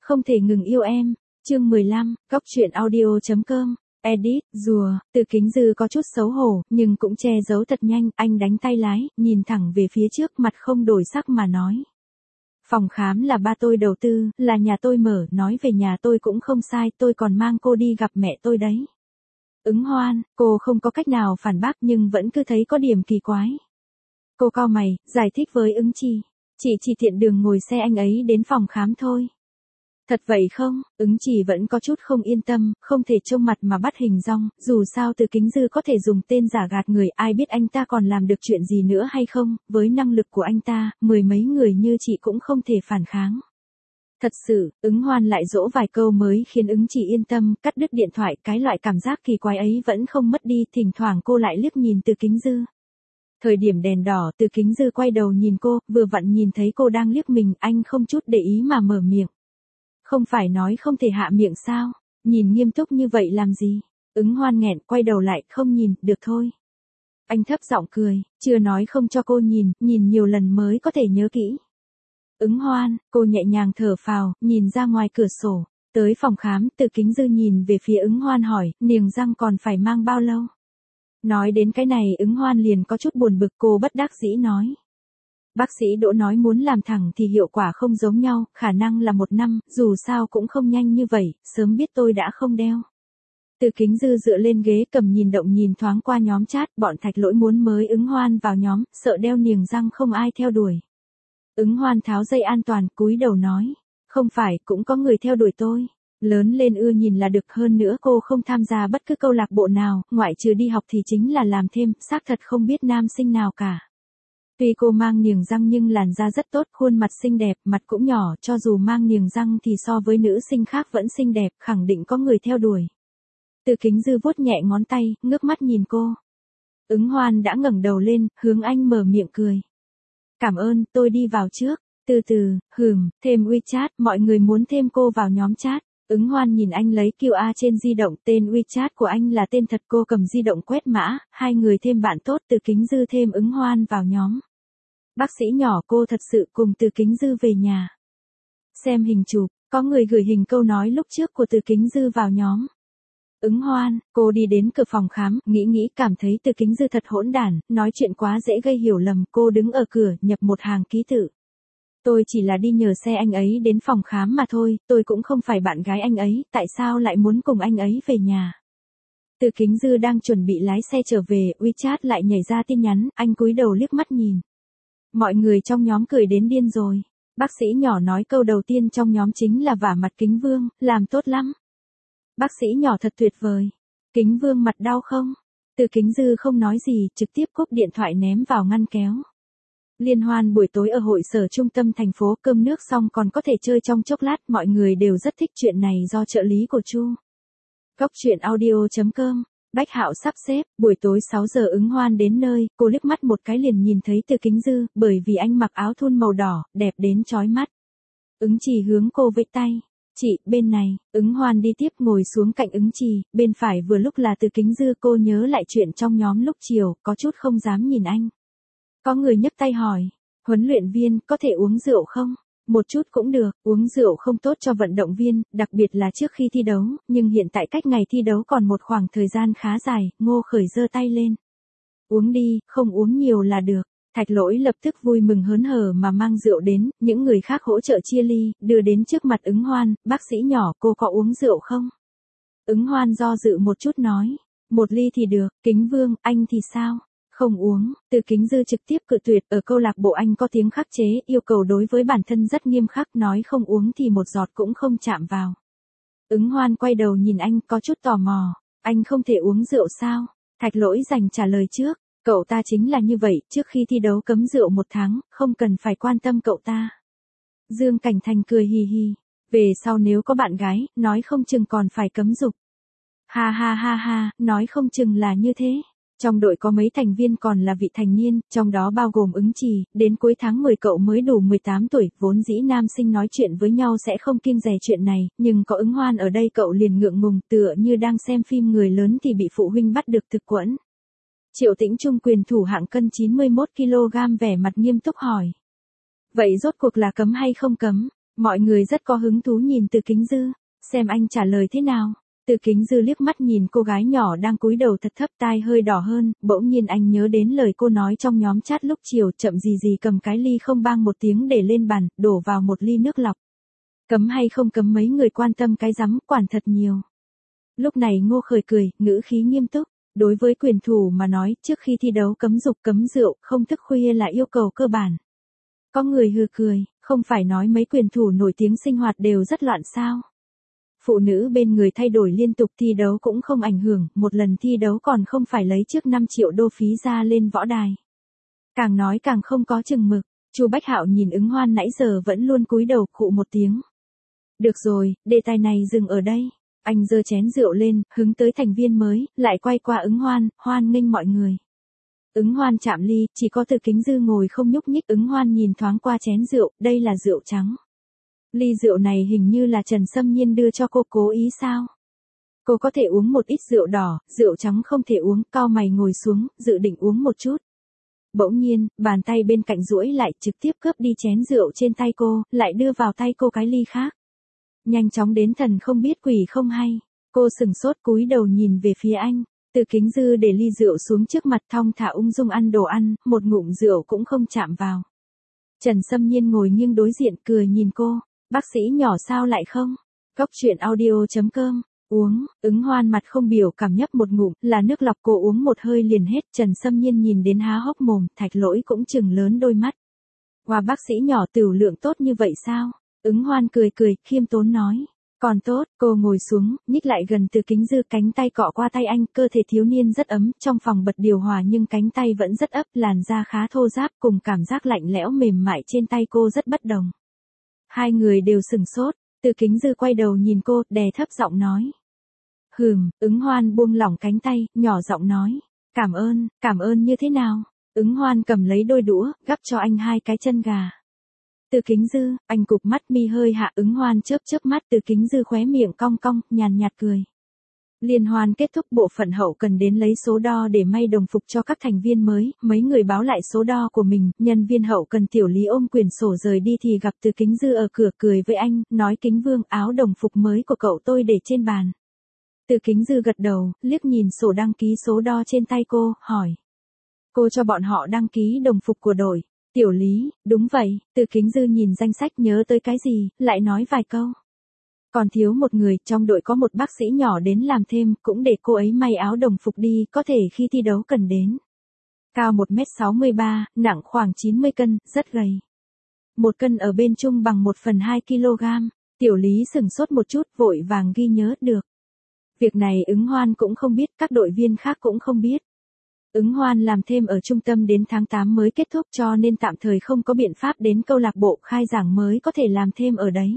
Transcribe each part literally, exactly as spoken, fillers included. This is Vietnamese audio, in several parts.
Không thể ngừng yêu em. Chương mười lăm, Cóc truyện audio chấm com. Edit, rùa, Từ Kính Dư có chút xấu hổ, nhưng cũng che giấu thật nhanh, anh đánh tay lái, nhìn thẳng về phía trước, mặt không đổi sắc mà nói. Phòng khám là ba tôi đầu tư, là nhà tôi mở, nói về nhà tôi cũng không sai, tôi còn mang cô đi gặp mẹ tôi đấy. Ứng Hoan, cô không có cách nào phản bác nhưng vẫn cứ thấy có điểm kỳ quái. Cô cau mày, giải thích với Ứng Trì. Chị chỉ tiện đường ngồi xe anh ấy đến phòng khám thôi. Thật vậy không? Ứng Trì vẫn có chút không yên tâm, không thể trông mặt mà bắt hình dong, dù sao Từ Kính Dư có thể dùng tên giả gạt người, ai biết anh ta còn làm được chuyện gì nữa hay không, với năng lực của anh ta, mười mấy người như chị cũng không thể phản kháng. Thật sự, Ứng Hoan lại dỗ vài câu mới khiến Ứng Trì yên tâm, cắt đứt điện thoại, cái loại cảm giác kỳ quái ấy vẫn không mất đi, thỉnh thoảng cô lại liếc nhìn Từ Kính Dư. Thời điểm đèn đỏ, Từ Kính Dư quay đầu nhìn cô, vừa vặn nhìn thấy cô đang liếc mình, anh không chút để ý mà mở miệng. Không phải nói không thể hạ miệng sao? Nhìn nghiêm túc như vậy làm gì? Ứng Hoan nghẹn, quay đầu lại, không nhìn, được thôi. Anh thấp giọng cười, chưa nói không cho cô nhìn, nhìn nhiều lần mới có thể nhớ kỹ. Ứng Hoan, cô nhẹ nhàng thở phào, nhìn ra ngoài cửa sổ. Tới phòng khám, Từ Kính Dư nhìn về phía Ứng Hoan hỏi, niềng răng còn phải mang bao lâu? Nói đến cái này Ứng Hoan liền có chút buồn bực, cô bất đắc dĩ nói. Bác sĩ Đỗ nói muốn làm thẳng thì hiệu quả không giống nhau, khả năng là một năm, dù sao cũng không nhanh như vậy, sớm biết tôi đã không đeo. Từ Kính Dư dựa lên ghế cầm nhìn động nhìn thoáng qua nhóm chat, bọn Thạch Lỗi muốn mới Ứng Hoan vào nhóm, sợ đeo niềng răng không ai theo đuổi. Ứng Hoan tháo dây an toàn, cúi đầu nói, không phải, cũng có người theo đuổi tôi. Lớn lên ưa nhìn là được, hơn nữa cô không tham gia bất cứ câu lạc bộ nào, ngoại trừ đi học thì chính là làm thêm, xác thật không biết nam sinh nào cả. Tuy cô mang niềng răng nhưng làn da rất tốt, khuôn mặt xinh đẹp, mặt cũng nhỏ, cho dù mang niềng răng thì so với nữ sinh khác vẫn xinh đẹp, khẳng định có người theo đuổi. Từ Kính Dư vuốt nhẹ ngón tay, ngước mắt nhìn cô. Ứng Hoan đã ngẩng đầu lên, hướng anh mở miệng cười. Cảm ơn, tôi đi vào trước. Từ từ, hừm, thêm WeChat, mọi người muốn thêm cô vào nhóm chat. Ứng Hoan nhìn anh lấy quy rờ trên di động, tên WeChat của anh là tên thật, cô cầm di động quét mã, hai người thêm bạn tốt, Từ Kính Dư thêm Ứng Hoan vào nhóm. Bác sĩ nhỏ, cô thật sự cùng Từ Kính Dư về nhà. Xem hình chụp, có người gửi hình câu nói lúc trước của Từ Kính Dư vào nhóm. Ứng Hoan, cô đi đến cửa phòng khám, nghĩ nghĩ cảm thấy Từ Kính Dư thật hỗn đản, nói chuyện quá dễ gây hiểu lầm, cô đứng ở cửa, nhập một hàng ký tự. Tôi chỉ là đi nhờ xe anh ấy đến phòng khám mà thôi, tôi cũng không phải bạn gái anh ấy, tại sao lại muốn cùng anh ấy về nhà? Từ Kính Dư đang chuẩn bị lái xe trở về, WeChat lại nhảy ra tin nhắn, anh cúi đầu liếc mắt nhìn. Mọi người trong nhóm cười đến điên rồi. Bác sĩ nhỏ nói câu đầu tiên trong nhóm chính là vả mặt Kính Vương, làm tốt lắm. Bác sĩ nhỏ thật tuyệt vời. Kính Vương mặt đau không? Từ Kính Dư không nói gì, trực tiếp cúp điện thoại ném vào ngăn kéo. Liên hoan buổi tối ở hội sở trung tâm thành phố, cơm nước xong còn có thể chơi trong chốc lát, mọi người đều rất thích chuyện này do trợ lý của Chu. Cóc truyện audio chấm com. Bách Hạo sắp xếp, buổi tối sáu giờ Ứng Hoan đến nơi, cô liếc mắt một cái liền nhìn thấy Từ Kính Dư, bởi vì anh mặc áo thun màu đỏ, đẹp đến chói mắt. Ứng Trì hướng cô vẫy tay. Chị, bên này, Ứng Hoan đi tiếp ngồi xuống cạnh Ứng Trì, bên phải vừa lúc là Từ Kính Dư, cô nhớ lại chuyện trong nhóm lúc chiều, có chút không dám nhìn anh. Có người nhấc tay hỏi, huấn luyện viên, có thể uống rượu không? Một chút cũng được, uống rượu không tốt cho vận động viên, đặc biệt là trước khi thi đấu, nhưng hiện tại cách ngày thi đấu còn một khoảng thời gian khá dài, Ngô Khởi giơ tay lên. Uống đi, không uống nhiều là được. Thạch Lỗi lập tức vui mừng hớn hở mà mang rượu đến, những người khác hỗ trợ chia ly, đưa đến trước mặt Ứng Hoan, bác sĩ nhỏ, cô có uống rượu không? Ứng Hoan do dự một chút nói, một ly thì được, Kính Vương, anh thì sao? Không uống. Từ Kính Dư trực tiếp cự tuyệt, ở câu lạc bộ anh có tiếng khắc chế, yêu cầu đối với bản thân rất nghiêm khắc, nói không uống thì một giọt cũng không chạm vào. Ứng Hoan quay đầu nhìn anh, có chút tò mò, anh không thể uống rượu sao? Thạch Lỗi dành trả lời trước, cậu ta chính là như vậy, trước khi thi đấu cấm rượu một tháng, không cần phải quan tâm cậu ta. Dương Cảnh Thành cười hì hì, về sau nếu có bạn gái, nói không chừng còn phải cấm dục. Ha ha ha ha, nói không chừng là như thế. Trong đội có mấy thành viên còn là vị thành niên, trong đó bao gồm Ứng Trì, đến cuối tháng mười cậu mới đủ mười tám tuổi, vốn dĩ nam sinh nói chuyện với nhau sẽ không kiêng dè chuyện này, nhưng có Ứng Hoan ở đây cậu liền ngượng ngùng, tựa như đang xem phim người lớn thì bị phụ huynh bắt được thực quẫn. Triệu Tĩnh Trung quyền thủ hạng cân chín mươi mốt ki lô gam vẻ mặt nghiêm túc hỏi. Vậy rốt cuộc là cấm hay không cấm? Mọi người rất có hứng thú nhìn Từ Kính Dư, xem anh trả lời thế nào. Từ Kính Dư liếc mắt nhìn cô gái nhỏ đang cúi đầu thật thấp, tai hơi đỏ hơn, bỗng nhiên anh nhớ đến lời cô nói trong nhóm chat lúc chiều, chậm gì gì cầm cái ly không bang một tiếng để lên bàn, đổ vào một ly nước lọc. Cấm hay không cấm mấy người quan tâm cái rắm, quản thật nhiều. Lúc này Ngô Khởi cười, ngữ khí nghiêm túc. Đối với quyền thủ mà nói, trước khi thi đấu cấm dục cấm rượu, không thức khuya là yêu cầu cơ bản. Có người hừ cười, không phải nói mấy quyền thủ nổi tiếng sinh hoạt đều rất loạn sao. Phụ nữ bên người thay đổi liên tục, thi đấu cũng không ảnh hưởng, một lần thi đấu còn không phải lấy trước năm triệu đô phí ra lên võ đài. Càng nói càng không có chừng mực, Chu Bách Hạo nhìn Ứng Hoan nãy giờ vẫn luôn cúi đầu khụ một tiếng. Được rồi, đề tài này dừng ở đây. Anh giơ chén rượu lên, hứng tới thành viên mới, lại quay qua Ứng Hoan, hoan nghênh mọi người. Ứng Hoan chạm ly, chỉ có Từ Kính Dư ngồi không nhúc nhích. Ứng Hoan nhìn thoáng qua chén rượu, đây là rượu trắng. Ly rượu này hình như là Trần Sâm Nhiên đưa cho cô, cố ý sao? Cô có thể uống một ít rượu đỏ, rượu trắng không thể uống, cau mày ngồi xuống, dự định uống một chút. Bỗng nhiên, bàn tay bên cạnh duỗi lại, trực tiếp cướp đi chén rượu trên tay cô, lại đưa vào tay cô cái ly khác. Nhanh chóng đến thần không biết quỷ không hay. Cô sừng sốt cúi đầu nhìn về phía anh. Từ Kính Dư để ly rượu xuống trước mặt, thong thả ung dung ăn đồ ăn, một ngụm rượu cũng không chạm vào. Trần Sâm Nhiên ngồi nghiêng đối diện, cười nhìn cô. Bác sĩ nhỏ sao lại không? Góc chuyện audio chấm com. Uống, Ứng Hoan mặt không biểu cảm nhấp một ngụm, là nước lọc, cô uống một hơi liền hết. Trần Sâm Nhiên nhìn đến há hốc mồm, Thạch Lỗi cũng chừng lớn đôi mắt. Wow, bác sĩ nhỏ tửu lượng tốt như vậy sao? Ứng Hoan cười cười, khiêm tốn nói. Còn tốt, cô ngồi xuống, nhích lại gần Từ Kính Dư, cánh tay cọ qua tay anh, cơ thể thiếu niên rất ấm, trong phòng bật điều hòa nhưng cánh tay vẫn rất ấp, làn da khá thô ráp, cùng cảm giác lạnh lẽo mềm mại trên tay cô rất bất đồng. Hai người đều sừng sốt, Từ Kính Dư quay đầu nhìn cô, đè thấp giọng nói. Hừm, Ứng Hoan buông lỏng cánh tay, nhỏ giọng nói. Cảm ơn, cảm ơn như thế nào? Ứng Hoan cầm lấy đôi đũa, gắp cho anh hai cái chân gà. Từ Kính Dư, anh cụp mắt mi hơi hạ. Ứng Hoan chớp chớp mắt. Từ Kính Dư khóe miệng cong cong, nhàn nhạt cười. Liên hoan kết thúc, bộ phận hậu cần đến lấy số đo để may đồng phục cho các thành viên mới, mấy người báo lại số đo của mình, nhân viên hậu cần Tiểu Lý ôm quyển sổ rời đi thì gặp Từ Kính Dư ở cửa, cười với anh, nói Kính Vương, áo đồng phục mới của cậu tôi để trên bàn. Từ Kính Dư gật đầu, liếc nhìn sổ đăng ký số đo trên tay cô, hỏi. Cô cho bọn họ đăng ký đồng phục của đội. Tiểu Lý, đúng vậy. Từ Kính Dư nhìn danh sách nhớ tới cái gì, lại nói vài câu. Còn thiếu một người, trong đội có một bác sĩ nhỏ đến làm thêm, cũng để cô ấy may áo đồng phục đi, có thể khi thi đấu cần đến. Cao một mét sáu mươi ba, nặng khoảng chín mươi cân, rất gầy. Một cân ở bên trung bằng một phần hai ki lô gam. Tiểu Lý sửng sốt một chút, vội vàng ghi nhớ, được. Việc này Ứng Hoan cũng không biết, các đội viên khác cũng không biết. Ứng Hoan làm thêm ở trung tâm đến tháng tám mới kết thúc, cho nên tạm thời không có biện pháp đến câu lạc bộ khai giảng mới có thể làm thêm ở đấy.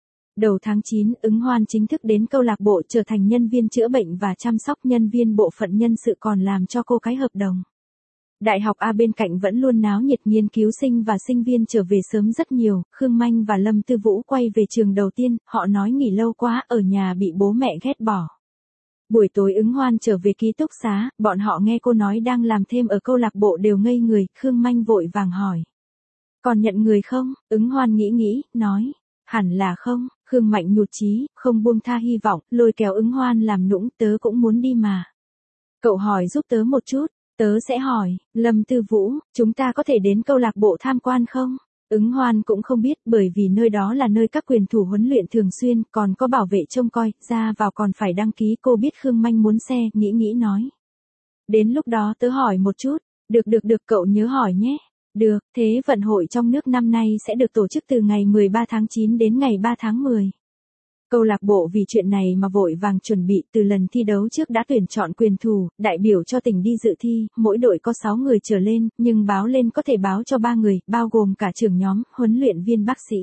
Đầu tháng chín, Ứng Hoan chính thức đến câu lạc bộ trở thành nhân viên chữa bệnh và chăm sóc, nhân viên bộ phận nhân sự còn làm cho cô cái hợp đồng. Đại học A bên cạnh vẫn luôn náo nhiệt, nghiên cứu sinh và sinh viên trở về sớm rất nhiều. Khương Manh và Lâm Tư Vũ quay về trường đầu tiên, họ nói nghỉ lâu quá, ở nhà bị bố mẹ ghét bỏ. Buổi tối Ứng Hoan trở về ký túc xá, bọn họ nghe cô nói đang làm thêm ở câu lạc bộ đều ngây người. Khương Manh vội vàng hỏi. Còn nhận người không? Ứng Hoan nghĩ nghĩ, nói. Hẳn là không. Khương Mạnh nhụt chí, không buông tha hy vọng, lôi kéo Ứng Hoan làm nũng, tớ cũng muốn đi mà. Cậu hỏi giúp tớ một chút. Tớ sẽ hỏi. Lâm Tư Vũ, chúng ta có thể đến câu lạc bộ tham quan không? Ứng Hoan cũng không biết, bởi vì nơi đó là nơi các quyền thủ huấn luyện thường xuyên, còn có bảo vệ trông coi, ra vào còn phải đăng ký. Cô biết Khương Manh muốn xe, nghĩ nghĩ nói. Đến lúc đó tớ hỏi một chút. Được được được, cậu nhớ hỏi nhé. Được, thế vận hội trong nước năm nay sẽ được tổ chức từ ngày mười ba tháng chín đến ngày ba tháng mười. Câu lạc bộ vì chuyện này mà vội vàng chuẩn bị, từ lần thi đấu trước đã tuyển chọn quyền thủ, đại biểu cho tỉnh đi dự thi, mỗi đội có sáu người trở lên, nhưng báo lên có thể báo cho ba người, bao gồm cả trưởng nhóm, huấn luyện viên, bác sĩ.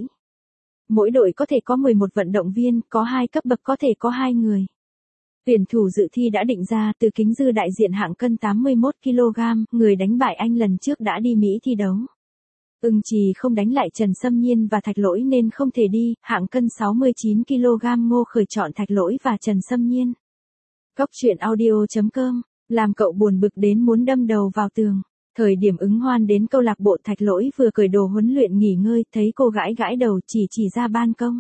Mỗi đội có thể có mười một vận động viên, có hai cấp bậc có thể có hai người. Tuyển thủ dự thi đã định ra. Từ Kính Dư đại diện hạng cân tám mươi mốt ki lô gam, người đánh bại anh lần trước đã đi Mỹ thi đấu. Ưng Trì không đánh lại Trần Sâm Nhiên và Thạch Lỗi nên không thể đi, hạng cân sáu mươi chín ki lô gam Ngô Khởi chọn Thạch Lỗi và Trần Sâm Nhiên. Góc chuyện audio chấm com, làm cậu buồn bực đến muốn đâm đầu vào tường. Thời điểm Ứng Hoan đến câu lạc bộ Thạch Lỗi vừa cởi đồ huấn luyện nghỉ ngơi, thấy cô gãi gãi đầu chỉ chỉ ra ban công.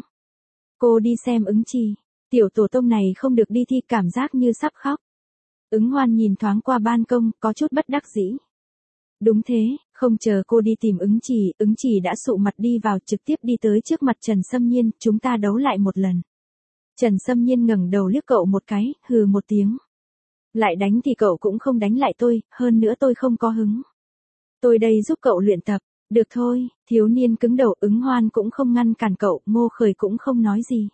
Cô đi xem Ứng Trì. Tiểu tổ tông này không được đi thi, cảm giác như sắp khóc. Ứng Hoan nhìn thoáng qua ban công, có chút bất đắc dĩ. Đúng thế, không chờ cô đi tìm Ứng Trì, Ứng Trì đã sụ mặt đi vào, trực tiếp đi tới trước mặt Trần Sâm Nhiên, chúng ta đấu lại một lần. Trần Sâm Nhiên ngẩng đầu liếc cậu một cái, hừ một tiếng. Lại đánh thì cậu cũng không đánh lại tôi, hơn nữa tôi không có hứng. Tôi đây giúp cậu luyện tập, được thôi, thiếu niên cứng đầu. Ứng Hoan cũng không ngăn cản cậu, Ngô Khởi cũng không nói gì.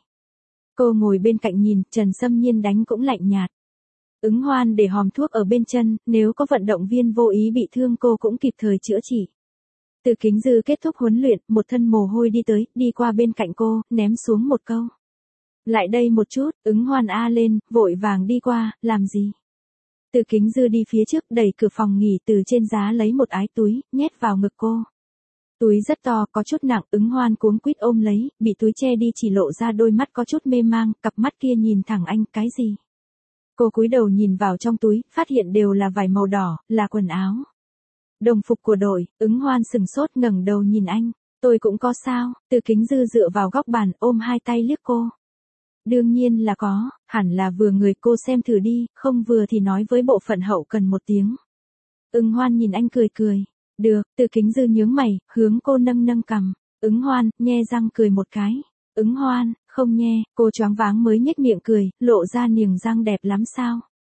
Cô ngồi bên cạnh nhìn, Trần Sâm Nhiên đánh cũng lạnh nhạt. Ứng Hoan để hòm thuốc ở bên chân, nếu có vận động viên vô ý bị thương cô cũng kịp thời chữa trị. Từ Kính Dư kết thúc huấn luyện, một thân mồ hôi đi tới, đi qua bên cạnh cô, ném xuống một câu. Lại đây một chút. Ứng Hoan a lên, vội vàng đi qua, làm gì? Từ Kính Dư đi phía trước, đẩy cửa phòng nghỉ, từ trên giá lấy một ái túi, nhét vào ngực cô. Túi rất to, có chút nặng. Ứng Hoan cuống quýt ôm lấy, bị túi che đi chỉ lộ ra đôi mắt có chút mê mang, cặp mắt kia nhìn thẳng anh, cái gì? Cô cúi đầu nhìn vào trong túi, phát hiện đều là vải màu đỏ, là quần áo. Đồng phục của đội. Ứng Hoan sừng sốt ngẩng đầu nhìn anh. Tôi cũng có sao? Từ Kính Dư dựa vào góc bàn, ôm hai tay liếc cô. Đương nhiên là có, hẳn là vừa người, cô xem thử đi, không vừa thì nói với bộ phận hậu cần một tiếng. Ứng Hoan nhìn anh cười cười. Được. Từ Kính Dư nhướng mày, hướng cô nâng nâng cằm. Ứng Hoan, nhe răng cười một cái. Ứng Hoan, không nhe, cô choáng váng mới nhếch miệng cười, lộ ra niềng răng đẹp lắm sao.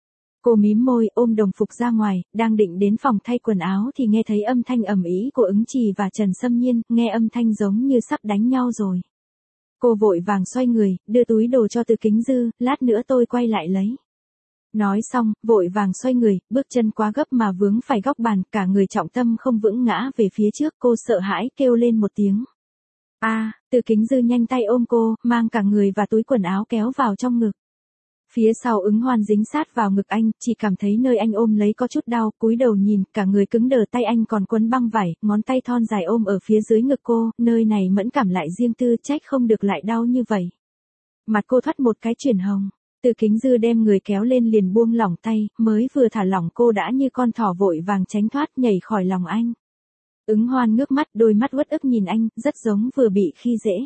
Cô mím môi, ôm đồng phục ra ngoài, đang định đến phòng thay quần áo thì nghe thấy âm thanh ầm ĩ của Ứng Trì và Trần Sâm Nhiên, nghe âm thanh giống như sắp đánh nhau rồi. Cô vội vàng xoay người, đưa túi đồ cho Từ Kính Dư, lát nữa tôi quay lại lấy. Nói xong, vội vàng xoay người, bước chân quá gấp mà vướng phải góc bàn, cả người trọng tâm không vững ngã về phía trước, cô sợ hãi kêu lên một tiếng. A, à, Từ Kính Dư nhanh tay ôm cô, mang cả người và túi quần áo kéo vào trong ngực. Phía sau Ứng Hoan dính sát vào ngực anh, chỉ cảm thấy nơi anh ôm lấy có chút đau, cúi đầu nhìn, cả người cứng đờ, tay anh còn quấn băng vải, ngón tay thon dài ôm ở phía dưới ngực cô, nơi này mẫn cảm lại riêng tư, trách không được lại đau như vậy. Mặt cô thoát một cái chuyển hồng. Từ Kính Dư đem người kéo lên liền buông lỏng tay, mới vừa thả lỏng cô đã như con thỏ vội vàng tránh thoát, nhảy khỏi lòng anh. Ứng Hoan ngước mắt, đôi mắt uất ức nhìn anh, rất giống vừa bị khi dễ.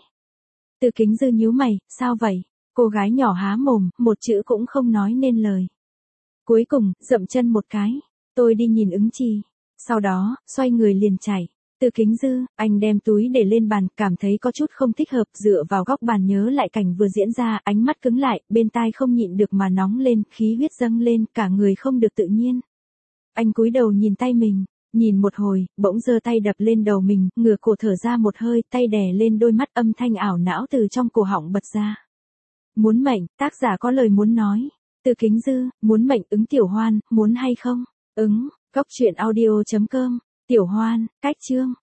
Từ Kính Dư nhíu mày, sao vậy? Cô gái nhỏ há mồm, một chữ cũng không nói nên lời. Cuối cùng, dậm chân một cái. Tôi đi nhìn Ứng Trì. Sau đó, xoay người liền chạy. Từ Kính Dư, anh đem túi để lên bàn, cảm thấy có chút không thích hợp, dựa vào góc bàn nhớ lại cảnh vừa diễn ra, ánh mắt cứng lại, bên tai không nhịn được mà nóng lên, khí huyết dâng lên, cả người không được tự nhiên. Anh cúi đầu nhìn tay mình, nhìn một hồi, bỗng giơ tay đập lên đầu mình, ngửa cổ thở ra một hơi, tay đè lên đôi mắt, âm thanh ảo não từ trong cổ họng bật ra. Muốn mệnh, tác giả có lời muốn nói. Từ Kính Dư, muốn mệnh. Ứng Tiểu Hoan, muốn hay không? Ứng, góc truyện audio chấm com, Tiểu Hoan, cách chương.